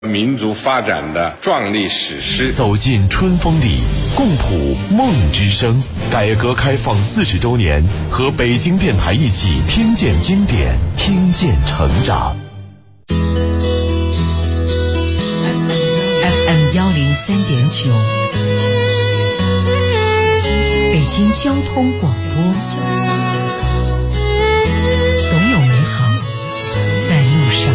民族发展的壮丽史诗。 走进春风里，共谱梦之声。改革开放40周年，和北京电台一起听见经典，听见成长。 FM 103.9，北京交通广播。总有美好在路上。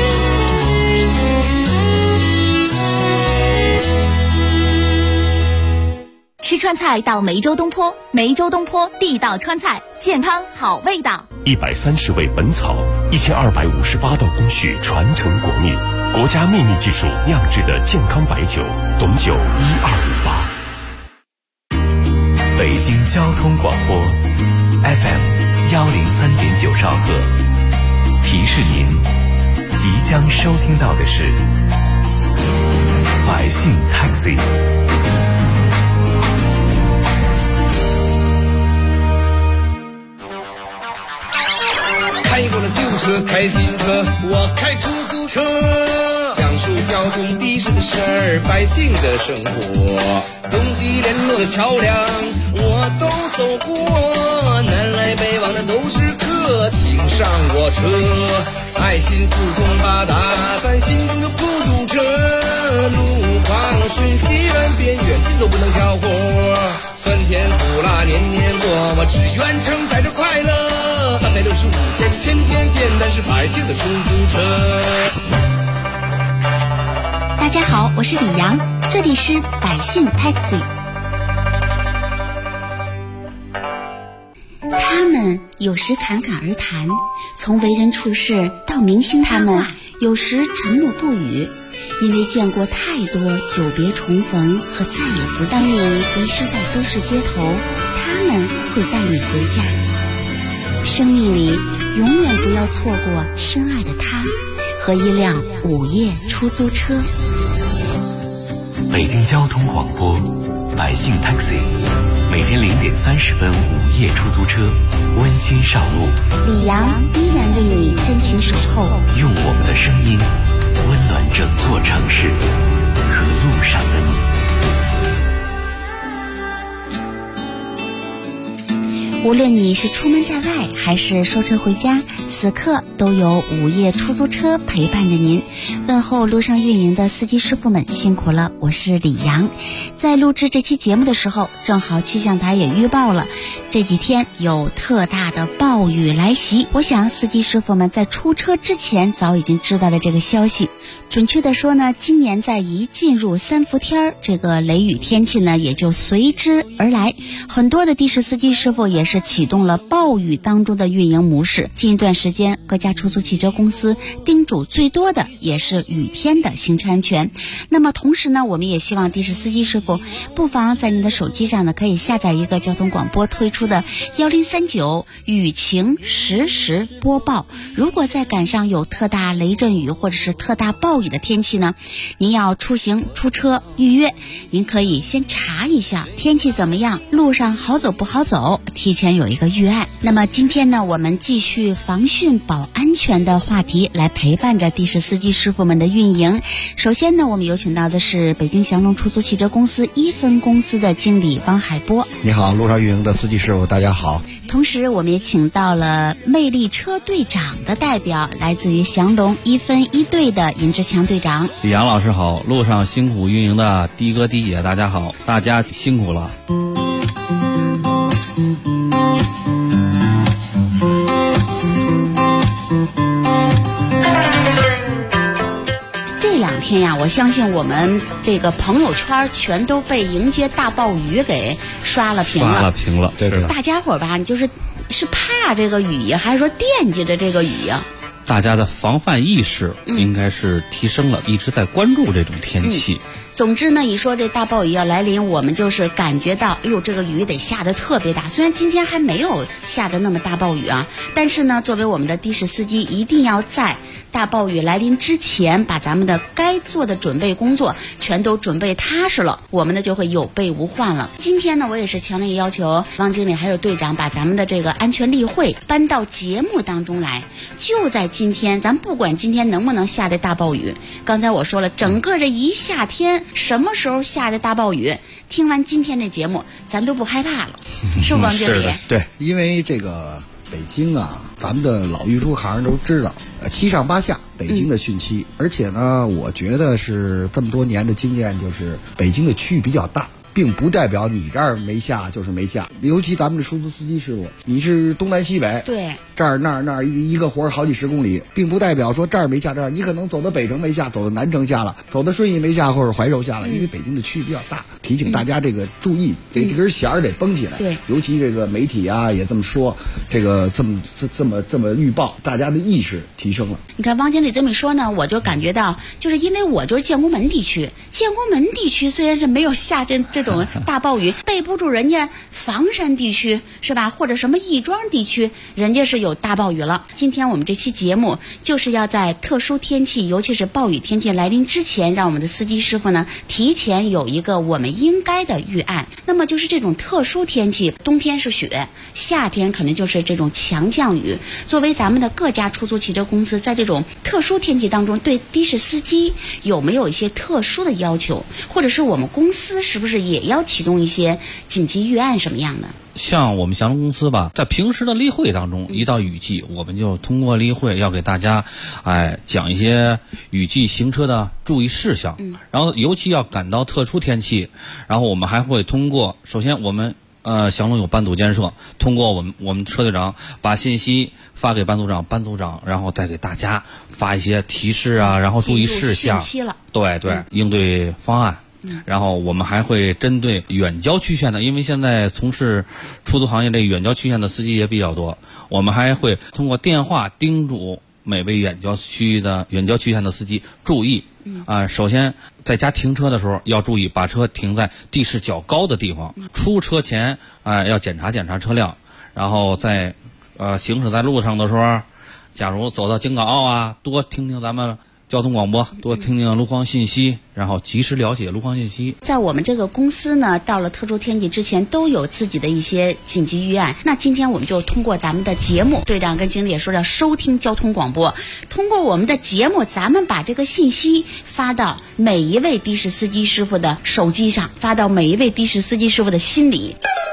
吃川菜到梅州东坡，梅州东坡地道川菜，健康好味道。 130味本草，1258道工序传承国秘，国家秘密技术酿制的健康白酒，董酒1258。 北京交通广播 FM 103.9兆赫，提示您即将收听到的是百姓 Taxi。 开过了旧车，开新车，我开出租车，讲述交通的士的事儿，百姓的生活，东西联络的桥梁我都走过，南来北往的都是客，请上我车，爱心四通八达，咱心中就不堵车，路旁顺西远边远近都不能挑活，酸甜苦辣年年过，我只愿承载着快乐，365天天天见，但是百姓的出租车。 大家好，我是李阳，这里是百姓 Taxi。 他们有时侃侃而谈，从为人处事到明星他们有时沉默不语，因为见过太多久别重逢和再也不见。当你迷失在都市街头，他们会带你回家。生命里永远不要错过深爱的他和一辆午夜出租车。 北京交通广播百姓 Taxi， 每天0点30分午夜出租车，温馨上路。 李阳依然为你真情守候， 用我们的声音温暖整座城市和路上的你。 无论你是出门在外还是收车回家，此刻都有午夜出租车陪伴着您。问候路上运营的司机师傅们辛苦了，我是李阳。在录制这期节目的时候，正好气象台也预报了这几天有特大的暴雨来袭。我想司机师傅们在出车之前早已经知道了这个消息。准确的说呢，今年在一进入3伏天，这个雷雨天气呢也就随之而来。很多的的士司机师傅也是启动了暴雨当中的运营模式。近一段时间，各家出租汽车公司叮嘱最多的也是雨天的行车安全。那么同时呢，我们也希望的士司机师傅不妨在您的手机上呢，可以下载一个交通广播推出的1039雨情实时播报。如果再赶上有特大雷阵雨或者是特大暴雨的天气呢，您要出行出车预约，您可以先查一下天气怎么样，路上好走不好走，提前有一个预案。那么今天呢，我们继续防汛保安全的话题来陪伴着的士司机师傅们的运营。首先呢，我们有请到的是北京祥龙出租汽车公司1分公司的经理王海波。 你好，路上运营的司机师傅大家好。 同时我们也请到了魅力车队长的代表，来自于祥龙1分1队的尹志强队长。 李阳老师好，路上辛苦运营的的哥的姐大家好，大家辛苦了。 这2天呀，我相信我们这个朋友圈全都被迎接大暴雨给刷了屏了。 对的。 大家伙吧，你是怕这个雨呀，还是说惦记着这个雨呀？ 大家的防范意识应该是提升了，一直在关注这种天气。 总之呢，一说这大暴雨要来临，我们就是感觉到，哎呦，这个雨得下得特别大。虽然今天还没有下得那么大暴雨啊，但是呢，作为我们的的士司机，一定要在大暴雨来临之前，把咱们的该做的准备工作全都准备踏实了，我们呢就会有备无患了。今天呢，我也是强烈要求汪经理还有队长把咱们的这个安全例会搬到节目当中来。就在今天，咱不管今天能不能下的大暴雨，刚才我说了，整个这一夏天什么时候下的大暴雨，听完今天这节目，咱都不害怕了，是不，汪经理？ 对，因为这个北京啊，咱们的老运输行都知道，7上8下，北京的汛期，而且呢，我觉得是这么多年的经验，就是北京的区域比较大，并不代表你这儿没下就是没下。尤其咱们的出租司机师傅，你是东南西北， 对， 这儿那儿一个活好几10公里，并不代表说这儿没下，这儿你可能走到北城没下，走到南城下了，走到顺义没下，或者怀柔下了，因为北京的区域比较大，提醒大家这个注意，这根弦儿得绷起来。 对， 尤其这个媒体啊也这么说，这个这么预报，大家的意识提升了。 你看汪经理这么一说呢，我就感觉到，就是因为我就是建国门地区，建国门地区虽然是没有下这种大暴雨，背不住人家房山地区是吧，或者什么亦庄地区，人家是有大暴雨了。今天我们这期节目就是要在特殊天气，尤其是暴雨天气来临之前，让我们的司机师傅呢提前有一个我们应该的预案。那么就是这种特殊天气，冬天是雪，夏天可能就是这种强降雨。作为咱们的各家出租汽车公司，在这种特殊天气当中，对的士司机有没有一些特殊的要求，或者是我们公司是不是也要启动一些紧急预案什么样的？ 像我们祥龙公司吧，在平时的例会当中，一到雨季，我们就通过例会要给大家讲一些雨季行车的注意事项，然后尤其要赶到特殊天气，然后我们还会通过，首先我们祥龙有班组建设，通过我们车队长把信息发给班组长，班组长然后再给大家发一些提示啊，然后注意事项，对，应对方案。然后我们还会针对远郊区县的，因为现在从事出租行业这远郊区县的司机也比较多，我们还会通过电话叮嘱每位远郊区县的司机注意首先在家停车的时候要注意把车停在地势较高的地方，出车前要检查车辆，然后在行驶在路上的时候，假如走到京港澳啊，多听听咱们交通广播，多听听路况信息，然后及时了解路况信息。 在我们这个公司呢，到了特殊天气之前都有自己的一些紧急预案。那今天我们就通过咱们的节目，队长跟经理也说要收听交通广播，通过我们的节目，咱们把这个信息发到每一位的士司机师傅的手机上，发到每一位的士司机师傅的心里。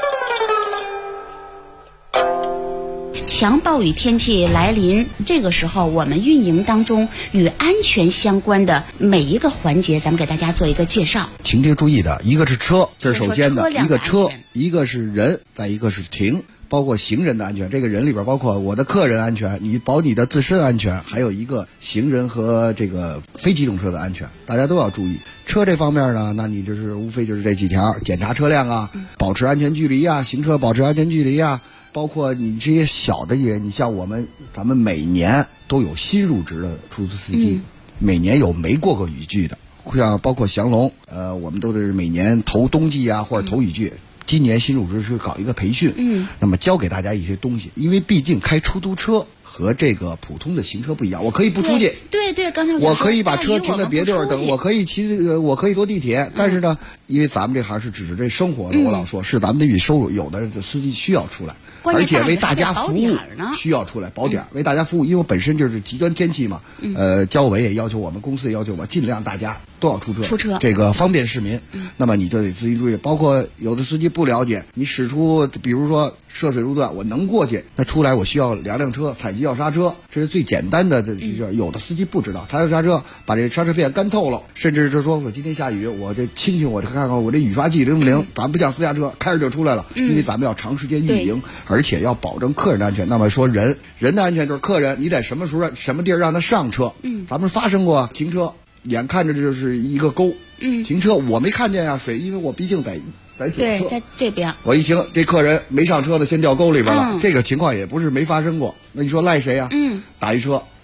强暴雨天气来临，这个时候我们运营当中与安全相关的每一个环节，咱们给大家做一个介绍。 请特别注意的，一个是车，这是首先的一个车，一个是人，再一个是停，包括行人的安全。这个人里边包括我的客人安全，你保你的自身安全，还有一个行人和这个非机动车的安全，大家都要注意。车这方面呢，那你就是无非就是这几条：检查车辆啊，保持安全距离啊，行车保持安全距离啊。包括你这些小的你像咱们每年都有新入职的出租司机，每年有没过雨季的，像包括祥龙，我们都是每年头冬季啊或者头雨季，今年新入职是搞一个培训，那么教给大家一些东西，因为毕竟开出租车和这个普通的行车不一样，我可以不出去， 对，刚才我可以把车停在别地儿等，我可以我可以坐地铁，但是呢，因为咱们这行是指着这生活的，我老说是咱们得与收入，有的司机需要出来。而且为大家服务需要出来保点，为大家服务，因为我本身就是极端天气嘛，交委也要求我们公司也要求我尽量大家都要出车，这个方便市民。那么你就得自己注意，包括有的司机不了解，你使出比如说涉水路段，我能过去，那出来我需要2辆车采集要刹车，这是最简单的。有的司机不知道，踩刹车把这刹车片干透了，甚至是说我今天下雨，我这清清我这看看我这雨刷计灵不灵，咱不像私家车开着就出来了，因为咱们要长时间运营，而且要保证客人的安全。那么说人的安全就是客人，你在什么时候什么地儿让他上车，咱们发生过停车，眼看着这就是一个沟，停车我没看见啊水，因为我毕竟在左侧， 对，在这边， 我一听这客人没上车的先掉沟里边了，这个情况也不是没发生过，那你说赖谁啊？打一车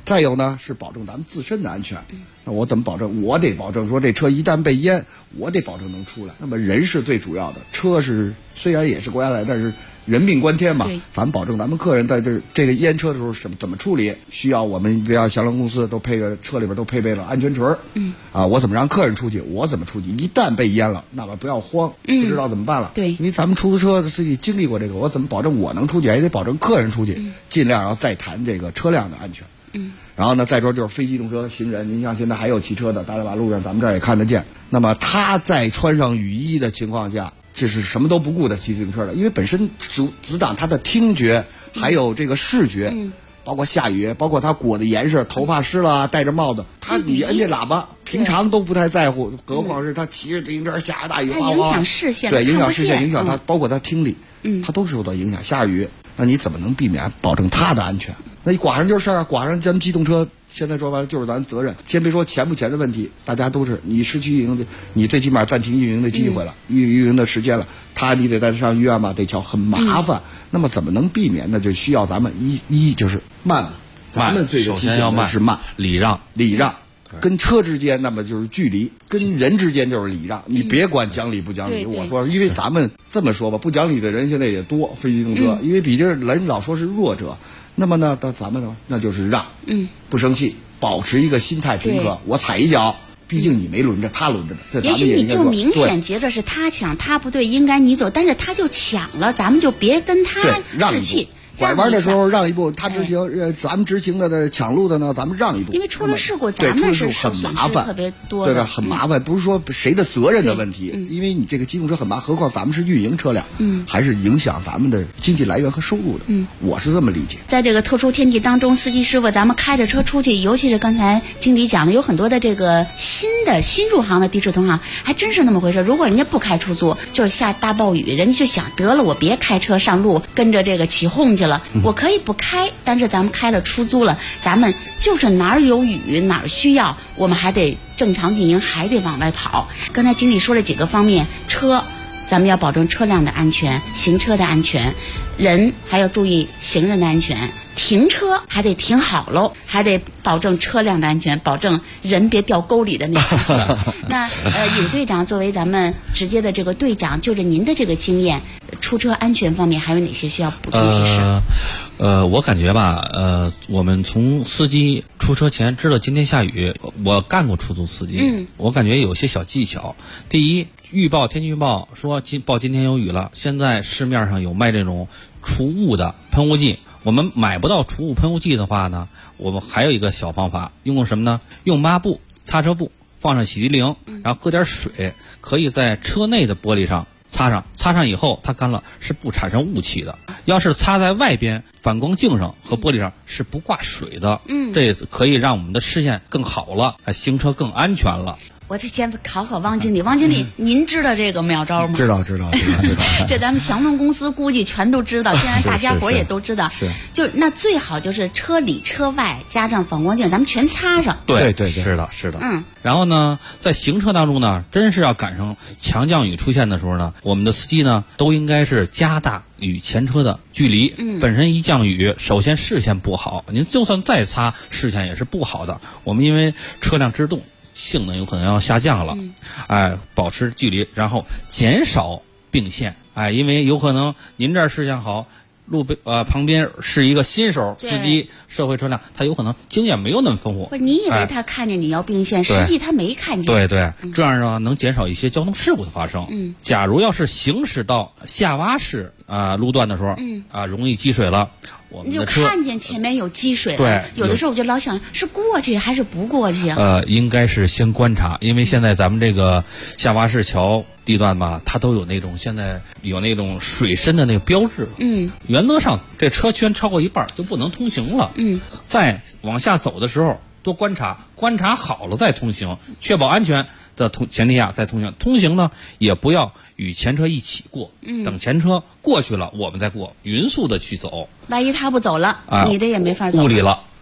再有呢是保证咱们自身的安全。那我怎么保证？我得保证说这车一旦被淹，我得保证能出来。那么人是最主要的，车是虽然也是国家来，但是人命关天嘛，咱们保证咱们客人在这个淹车的时候怎么处理，需要我们比如祥龙公司都配着车里边都配备了安全锤。我怎么让客人出去，我怎么出去？一旦被淹了，那么不要慌，不知道怎么办了。 对， 因为咱们出租车司机经历过这个，我怎么保证我能出去，也得保证客人出去，尽量要再谈这个车辆的安全。然后呢，再说就是非机动车行人，您像现在还有骑车的，大马路上咱们这儿也看得见。那么他在穿上雨衣的情况下，这是什么都不顾的骑自行车的，因为本身阻挡他的听觉，还有这个视觉，包括下雨，包括他裹的严实，头发湿了，戴着帽子，你摁这喇叭，平常都不太在乎，何况是他骑着自行车下着大雨，哗哗， 影响视线， 对，影响视线，影响他，包括他听力，他都受到影响。下雨，那你怎么能避免保证他的安全？那你剐上就是事儿，剐上咱们机动车，现在说白了就是咱责任。先别说钱不钱的问题，大家都是你失去运营的，你最起码暂停运营的机会了，运营的时间了，你得带他上医院吧，得瞧，很麻烦。那么怎么能避免呢？就需要咱们一就是慢，咱们最首先要慢， 是慢，礼让。跟车之间，那么就是距离；跟人之间就是礼让。你别管讲理不讲理，我说，因为咱们这么说吧，不讲理的人现在也多，非机动车，因为比这人老说是弱者。那么呢，咱们呢，那就是让，不生气，保持一个心态平和。我踩一脚，毕竟你没轮着，他轮着的。这咱们也许你就明显觉得是他抢，他不对，应该你走，但是他就抢了，咱们就别跟他置气。 拐弯的时候让一步，他执行，咱们执行的抢路的呢，咱们让一步。 因为出了事故，咱们是很麻烦， 特别多， 对吧？很麻烦，不是说谁的责任的问题，因为你这个机动车很麻烦，何况咱们是运营车辆，还是影响咱们的经济来源和收入的。我是这么理解。 在这个特殊天气当中，司机师傅，咱们开着车出去，尤其是刚才经理讲的，有很多的这个新入行的的士同行，还真是那么回事。如果人家不开出租，就是下大暴雨，人家就想得了，我别开车上路，跟着这个起哄去了，我可以不开，但是咱们开了出租了，咱们就是哪儿有雨哪儿需要，我们还得正常运营，还得往外跑。刚才经理说了几个方面，车咱们要保证车辆的安全，行车的安全，人还要注意行人的安全，停车还得停好喽，还得保证车辆的安全，保证人别掉沟里的那种。那尹队长作为咱们直接的这个队长，就着您的这个经验，出车安全方面还有哪些需要补充提示？ 我感觉吧，我们从司机出车前知道今天下雨，我干过出租司机，我感觉有些小技巧。第一，天气预报说今天有雨了，现在市面上有卖这种除雾的喷雾剂。我们买不到除雾喷雾剂的话呢，我们还有一个小方法，用什么呢？用抹布、擦车布，放上洗涤灵，然后搁点水，可以在车内的玻璃上擦上以后它干了是不产生雾气的。要是擦在外边反光镜上和玻璃上是不挂水的，这可以让我们的视线更好了，行车更安全了。 我得先考汪经理，汪经理，您知道这个妙招吗？ 知道。 这咱们祥东公司估计全都知道，现在大家伙也都知道。就那最好就是车里车外加上反光镜，咱们全擦上。 对， 是的。然后呢，在行车当中呢，真是要赶上强降雨出现的时候呢，我们的司机呢都应该是加大与前车的距离。本身一降雨，首先视线不好，您就算再擦，视线也是不好的。我们因为车辆制动性能有可能要下降了，保持距离，然后减少并线，因为有可能您这儿视线好，旁边是一个新手司机，社会车辆，他有可能经验没有那么丰富。 不是你以为他看见你要并线，实际他没看见。 对，这样呢能减少一些交通事故的发生。假如要是行驶到下洼式路段的时候，容易积水了，我们的车你就看见前面有积水了。对，有的时候我就老想是过去还是不过去啊？ 应该是先观察，因为现在咱们这个下洼式桥地段吧，它都有现在有那种水深的那个标志。原则上这车圈超过一半就不能通行了。再往下走的时候多观察好了再通行，确保安全的前提下再通行。通行呢也不要与前车一起过，等前车过去了我们再过，匀速的去走。 万一他不走了，你这也没法走。 误里了，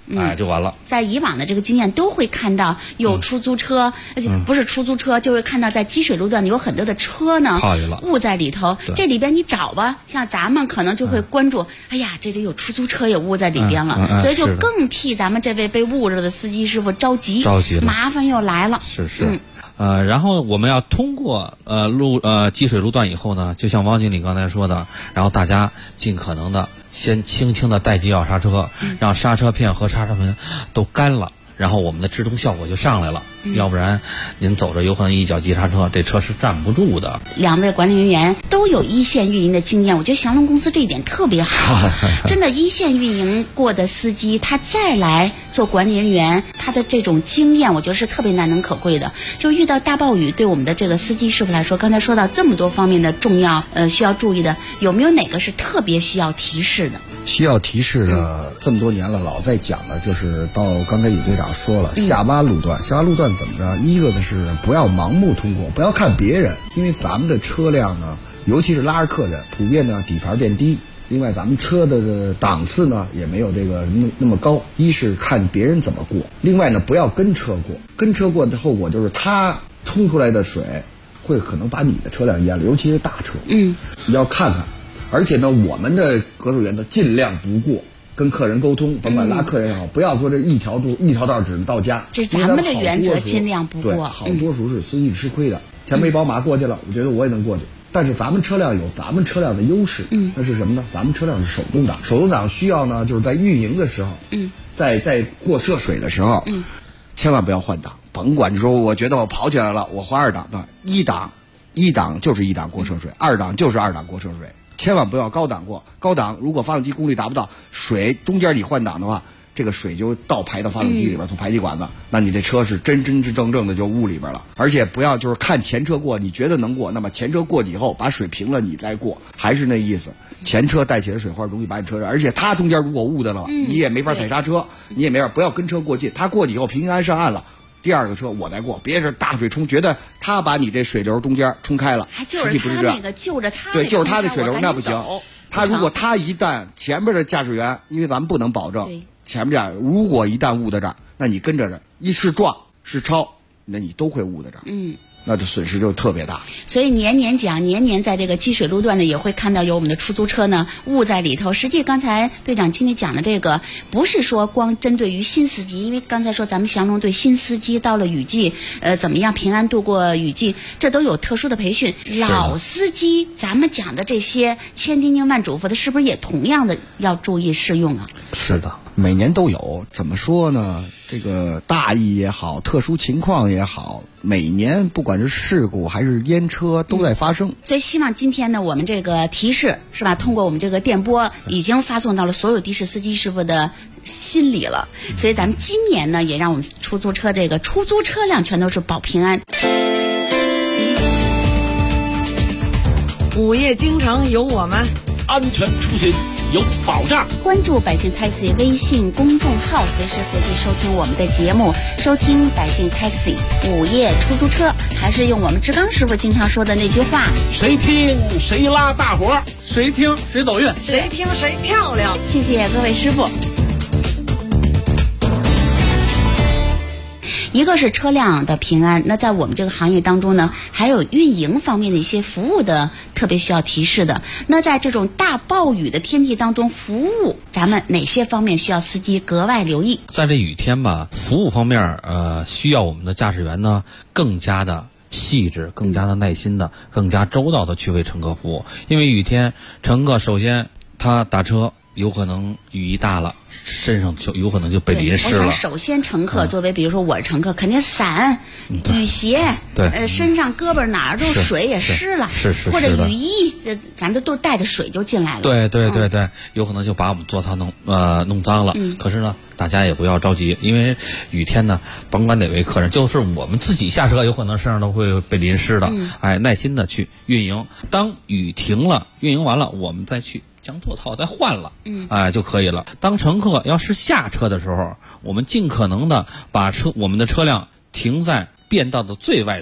就完了。 在以往的这个经验都会看到有出租车，而且不是出租车，就会看到在积水路段有很多的车呢误在里头。这里边你找吧，像咱们可能就会关注，哎呀，这里有出租车也误在里边了，所以就更替咱们这位被误着的司机师傅着急了，麻烦又来了。 然后我们要通过积水路段以后呢，就像王经理刚才说的，然后大家尽可能的先轻轻的带几脚刹车，让刹车片和刹车门都干了，然后我们的制动效果就上来了。要不然您走着有可能一脚急刹车，这车是站不住的。 两位管理人员都有一线运营的经验，我觉得祥龙公司这一点特别好。真的，一线运营过的司机他再来做管理人员，他的这种经验我觉得是特别难能可贵的。就遇到大暴雨，对我们的这个司机师傅来说，刚才说到这么多方面的重要需要注意的，有没有哪个是特别需要提示的？ 需要提示的这么多年了，老在讲的就是到刚才尹队长说了，下洼路段怎么着？一个呢是不要盲目通过，不要看别人，因为咱们的车辆呢，尤其是拉着客人，普遍呢底盘变低。另外，咱们车的档次呢也没有这个那么高。一是看别人怎么过，另外呢不要跟车过。跟车过的后果就是他冲出来的水会可能把你的车辆淹了，尤其是大车。你要看看。而且呢，我们的格数员呢尽量不过，跟客人沟通，甭管拉客人也好，不要说这一条道只能到家。 这是咱们的原则，尽量不过。 对，好多时候是司机吃亏的。前面宝马过去了，我觉得我也能过去。但是咱们车辆有咱们车辆的优势，那是什么呢？咱们车辆是手动挡，手动挡需要呢，就是在运营的时候，在过涉水的时候，千万不要换挡。甭管说，我觉得我跑起来了，我换二档的，一档就是一档过涉水，二档就是二档过涉水。千万不要高档过，高档如果发动机功率达不到，水中间你换挡的话，这个水就倒排到发动机里边，从排气管子，那你这车是真正的就误里边了。而且不要就是看前车过，你觉得能过，那么前车过以后把水平了，你再过，还是那意思。前车带起的水花容易把你车，而且他中间如果误的了，你也没法踩刹车，你也没法，不要跟车过近，他过去以后平安上岸了。第二个车我再过，别是大水冲，觉得他把你这水流中间冲开了，实际不是这样。对，就是他的水流那不行。他如果他一旦前面的驾驶员，因为咱们不能保证前面驾驶，如果一旦误在这儿，那你跟着一是撞是超，那你都会误在这儿。那这损失就特别大。 所以年年在这个积水路段呢，也会看到有我们的出租车呢误在里头。实际刚才队长经理讲的这个，不是说光针对于新司机，因为刚才说咱们祥龙对新司机到了雨季，怎么样平安度过雨季，这都有特殊的培训。老司机咱们讲的这些千叮咛万嘱咐的，是不是也同样的要注意适用啊？ 是的，每年都有。怎么说呢？这个大意也好，特殊情况也好，每年不管是事故还是淹车都在发生。 所以希望今天呢，我们这个提示是吧，通过我们这个电波已经发送到了所有的士司机师傅的心里了。所以咱们今年呢，也让我们出租车辆全都是保平安。 午夜京城有我们， 安全出行有保障。 关注百姓 Taxi 微信公众号，随时随地收听我们的节目，收听百姓 Taxi 午夜出租车。还是用我们志刚师傅经常说的那句话： 谁听谁拉大活， 谁听谁走运， 谁听谁漂亮。 谢谢各位师傅。一个是车辆的平安，那在我们这个行业当中呢，还有运营方面的一些服务的特别需要提示的。那在这种大暴雨的天气当中，服务咱们哪些方面需要司机格外留意？ 在这雨天吧，服务方面需要我们的驾驶员呢更加的细致，更加的耐心的，更加周到的去为乘客服务。因为雨天，乘客首先他打车有可能雨一大了，身上就有可能就被淋湿了。 我想首先乘客作为比如说我是乘客，肯定伞、雨鞋，身上胳膊哪儿都水也湿了， 是或者雨衣，反正都带着水就进来了。 对，有可能就把我们座舱弄脏了。可是呢，大家也不要着急，因为雨天呢，甭管哪位客人，就是我们自己下车，有可能身上都会被淋湿的。耐心的去运营，当雨停了，运营完了，我们再去将座套再换了，就可以了。当乘客要是下车的时候，我们尽可能的把我们的车辆停在变道的最外侧，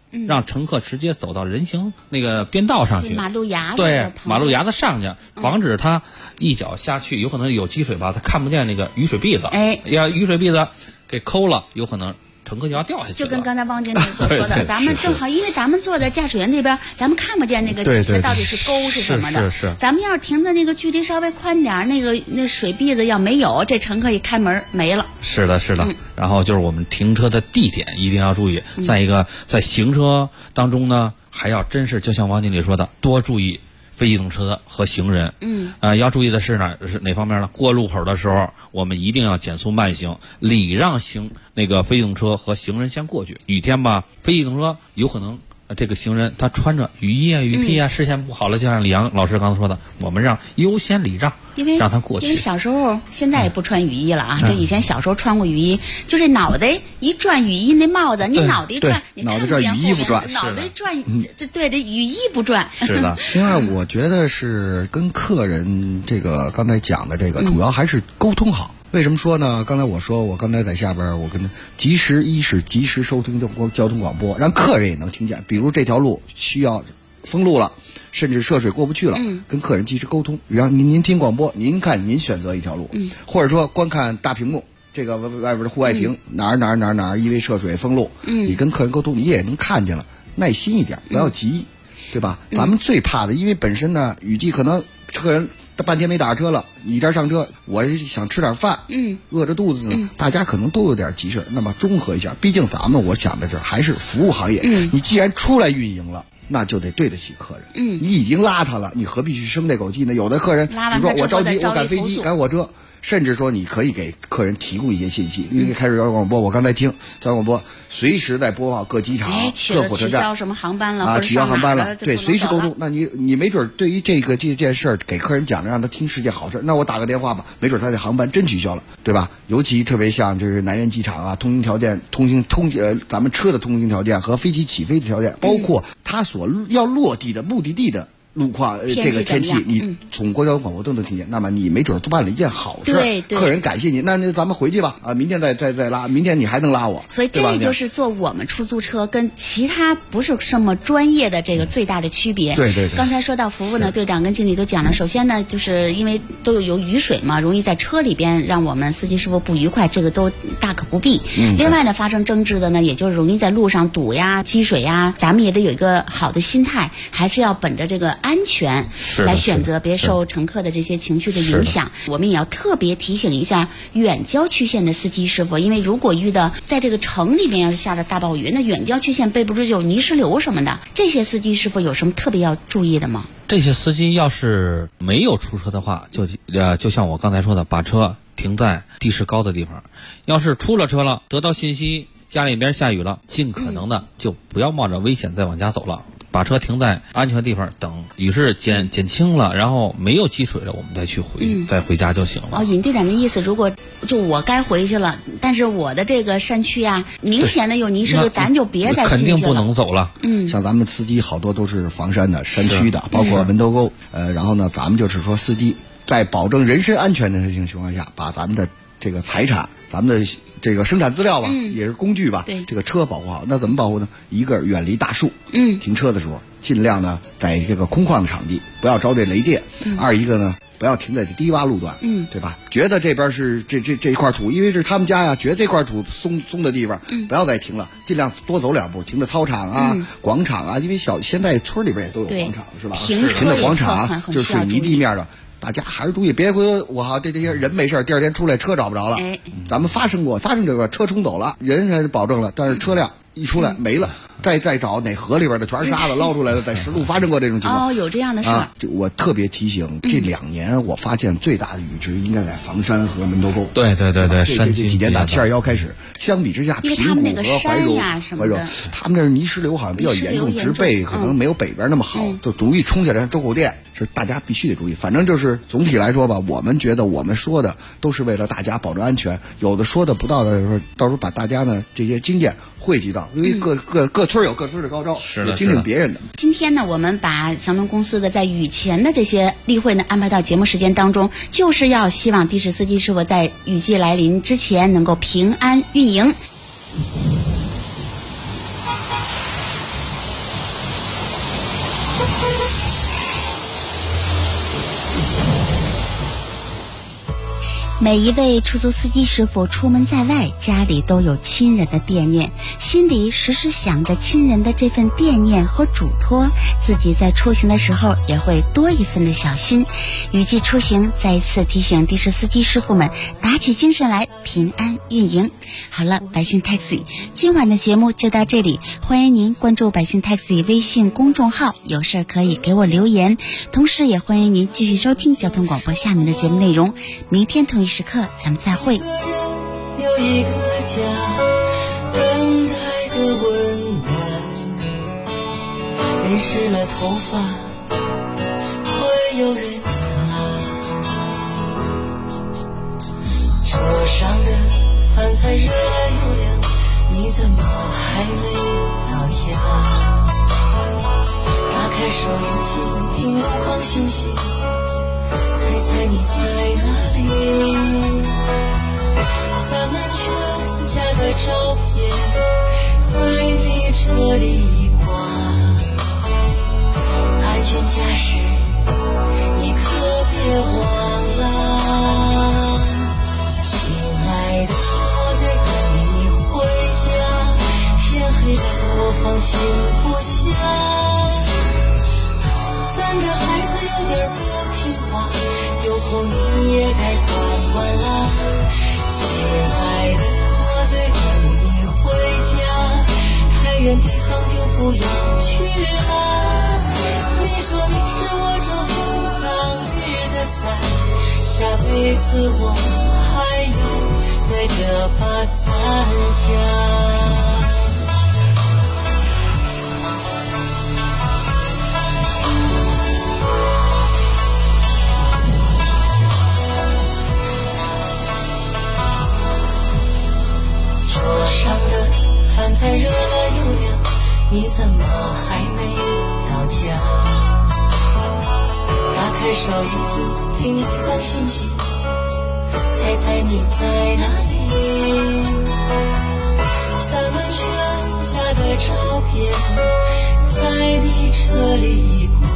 让乘客直接走到人行那个边道上去， 马路牙子对，马路牙子上去，防止他一脚下去，有可能有积水吧，他看不见那个雨水篦子，要雨水篦子给抠了，有可能乘客就要掉下去了。 就跟刚才汪经理所说的，咱们正好，因为咱们坐在驾驶员这边，咱们看不见那个底下到底是沟是什么的。 是。 咱们要是停的那个距离稍微宽点，那水篦子要没有，这乘客一开门没了。 是的。然后就是我们停车的地点一定要注意。再一个，在行车当中呢，还要真是就像王经理说的，多注意非机动车和行人。要注意的是哪方面呢？过路口的时候，我们一定要减速慢行，礼让那个非机动车和行人先过去。雨天吧，非机动车有可能这个行人他穿着雨衣啊、雨披啊，视线不好了，就像李阳老师刚才说的，我们优先礼让，让他过去。 因为小时候现在也不穿雨衣了啊，这以前小时候穿过雨衣，就这脑袋一转雨衣那帽子，你脑袋一转，你看不见脑袋转雨衣不转， 脑袋转对，这雨衣不转。 是的。 另外，我觉得是跟客人这个刚才讲的这个，主要还是沟通好。为什么说呢？刚才我刚才在下边，我跟他及时收听交通广播，让客人也能听见。比如这条路需要封路了，甚至涉水过不去了，跟客人及时沟通，让您听广播，您看您选择一条路，或者说观看大屏幕，这个外边的户外屏，哪儿因为涉水封路，你跟客人沟通，你也能看见了，耐心一点，不要急，对吧？咱们最怕的，因为本身呢雨季可能客人半天没打车了，你这上车，我想吃点饭，饿着肚子呢，大家可能都有点急事，那么综合一下，毕竟我想的是还是服务行业，你既然出来运营了，那就得对得起客人，你已经拉他了，你何必去生这口气呢？有的客人，比如说我着急，我赶飞机，赶火车。甚至说，你可以给客人提供一些信息，因为开始交通广播，我刚才听交通广播，随时在播放各机场、各火车站取消什么航班了啊，取消航班了，对，随时沟通。那你没准对于这件事儿，给客人讲着，让他听是件好事。那我打个电话吧，没准他的航班真取消了，对吧？尤其特别像就是南苑机场啊，通行条件、咱们车的通行条件和飞机起飞的条件，包括他所要落地的目的地的路况，这个天气，你从公交广播都能听见。那么你没准都办了一件好事，客人感谢你。那咱们回去吧，啊，明天再拉，明天你还能拉我。 所以这就是做我们出租车跟其他不是什么专业的这个最大的区别。 对。 刚才说到服务呢，队长跟经理都讲了。首先呢，就是因为都有雨水嘛，容易在车里边让我们司机师傅不愉快，这个都大可不必。另外呢，发生争执的呢，也就容易在路上堵呀、积水呀。咱们也得有一个好的心态，还是要本着这个安全来选择，别受乘客的这些情绪的影响。我们也要特别提醒一下远郊区县的司机师傅，因为如果遇到在这个城里边要是下了大暴雨，那远郊区县备不住就有泥石流什么的，这些司机师傅有什么特别要注意的吗？ 这些司机要是没有出车的话，就像我刚才说的，把车停在地势高的地方。要是出了车了，得到信息家里边下雨了，尽可能的就不要冒着危险再往家走了。把车停在安全地方，等雨势减轻了，然后没有积水了，我们再回家就行了。 尹队长的意思，如果就我该回去了，但是我的这个山区啊，明显的有泥石流，咱就别再进去了， 肯定不能走了。 像咱们司机好多都是房山的、山区的，包括门头沟。然后呢，咱们就是说，司机在保证人身安全的情况下，把咱们的这个财产、咱们的这个生产资料吧，也是工具吧，这个车保护好。那怎么保护呢？一个远离大树，停车的时候尽量呢在这个空旷的场地，不要招这雷电。二一个呢，不要停在低洼路段，对吧？觉得这边是这一块土，因为是他们家呀，觉得这块土松的地方，不要再停了，尽量多走2步，停在操场啊、广场啊，因为现在村里边也都有广场，是吧？停在广场啊，就是水泥地面的。大家还是注意，别回头我好这些人没事，第二天出来车找不着了。咱们发生这个车冲走了，人还是保证了，但是车辆一出来没了，再找哪河里边的全是沙子捞出来的，在石路发生过这种情况。 有这样的事儿。 我特别提醒，这2年我发现最大的雨值应该在房山和门头沟。 对， 这几年打721开始，相比之下，平谷和怀柔，他们这泥石流好像比较严重，植被可能没有北边那么好，就容易冲下来。周口店是大家必须得注意。反正就是总体来说吧，我们觉得我们说的都是为了大家保证安全，有的说的不到的时候，到时候把大家呢这些经验汇集到，因为各村有各村的高招，也听听别人的。 今天呢，我们把祥东公司的在雨前的这些例会呢安排到节目时间当中，就是要希望的士司机师傅在雨季来临之前能够平安运营。 每一位出租司机师傅出门在外，家里都有亲人的惦念，心里时时想着亲人的这份惦念和嘱托，自己在出行的时候也会多一份的小心。雨季出行，再一次提醒的士司机师傅们打起精神来，平安运营。好了，百姓 Taxi 今晚的节目就到这里，欢迎您关注百姓 Taxi 微信公众号，有事可以给我留言，同时也欢迎您继续收听交通广播下面的节目内容。明天同一时刻咱们再会。 有一个家，等待的温暖，淋湿了头发会有人擦，桌上的饭菜热了又凉，你怎么还没到家？打开收音机听路况信息，猜猜你在哪里？咱们全家的照片在你车里挂，安全驾驶你可别忘了。亲爱的，我在等你回家，天黑了我放心不下。咱的孩子有点不听话，有空你也该管管了。亲爱的，我在等你回家，太远地方就不要去了。你说你是我这风挡雨的伞，下辈子我还要在这把伞下。桌上的饭菜热了又凉，你怎么还没到家？打开收音机听路况信息，猜猜你在哪里？咱们全家的照片在你车里挂，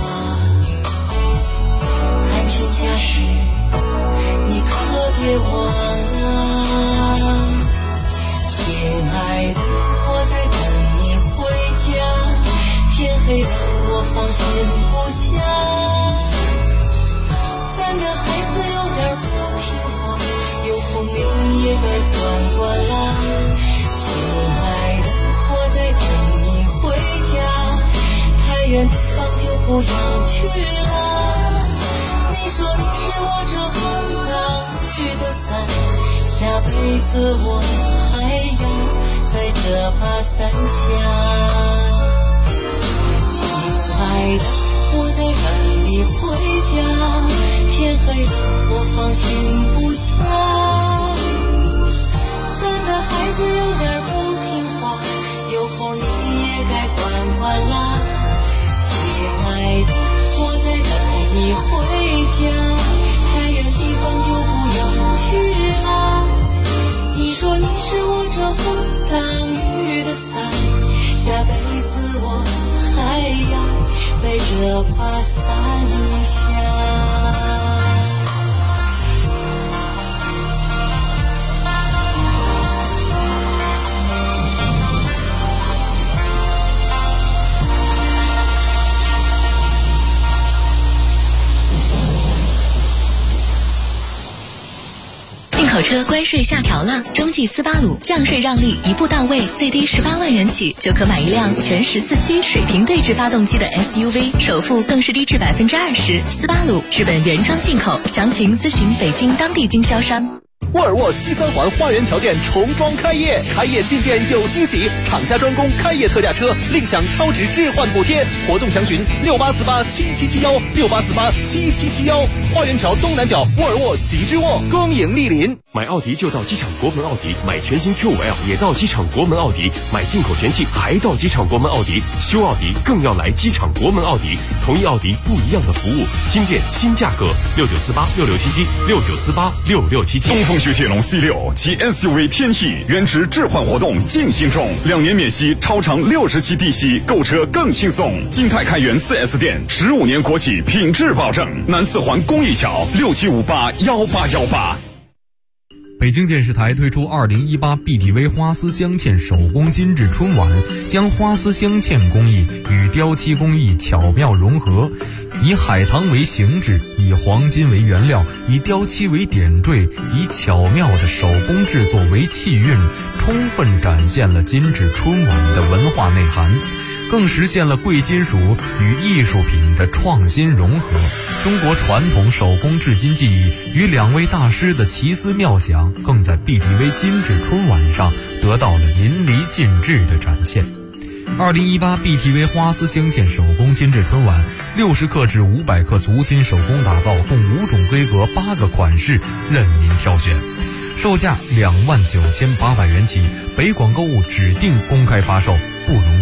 安全驾驶你可别忘了。亲爱的，我在等你回家，天黑了我放心不下。咱的孩子有点不听话，有空你也该管管了。亲爱的，我在等你回家，太远地方就不要去了。你说你是我这风挡雨的伞，下辈子我还要在这把伞下。亲爱的，我在等你回家，天黑了我放心不下。咱的孩子有点不听话，有空你也该管管啦。亲爱的，我在等你回家，太远地方就不要去了。你说你是我这风挡雨的伞，下辈子我还要在这把伞下。 进口车关税下调了，中继斯巴鲁降税让利一步到位，最低18万元起就可买一辆全14驱水平对置发动机的 SUV， 首付更是低至20%。斯巴鲁日本原装进口，详情咨询北京当地经销商。 沃尔沃西三环花园桥店重装开业，开业进店有惊喜，厂家专供开业特价车，另享超值置换补贴，活动详询68487771 68487771。花园桥东南角沃尔沃吉之沃，恭迎莅临。 买奥迪就到机场国门奥迪，买全新 Q5L 也到机场国门奥迪，买进口全系还到机场国门奥迪，修奥迪更要来机场国门奥迪。同一奥迪不一样的服务，新店新价格，69486677，69486677。 东风雪铁龙 C6 及 SUV 天翼原值置换活动进行中，2年免息，超长60期低息，购车更轻松。金泰开元 4S 店，15年国企品质保证。南四环公益桥，67581818。 北京电视台推出2018 BTV 花丝镶嵌手工精致春晚，将花丝镶嵌工艺与雕漆工艺巧妙融合，以海棠为形制，以黄金为原料，以雕漆为点缀，以巧妙的手工制作为气韵，充分展现了精致春晚的文化内涵，更实现了贵金属与艺术品的创新融合。中国传统手工制金技艺与2位大师的奇思妙想，更在 BTV 精致春晚上得到了淋漓尽致的展现。2018 BTV 花丝镶嵌手工精致春晚，60克至500克足金手工打造，共5种规格8个款式，任您挑选。售价29800元起，北广购物指定公开发售，不容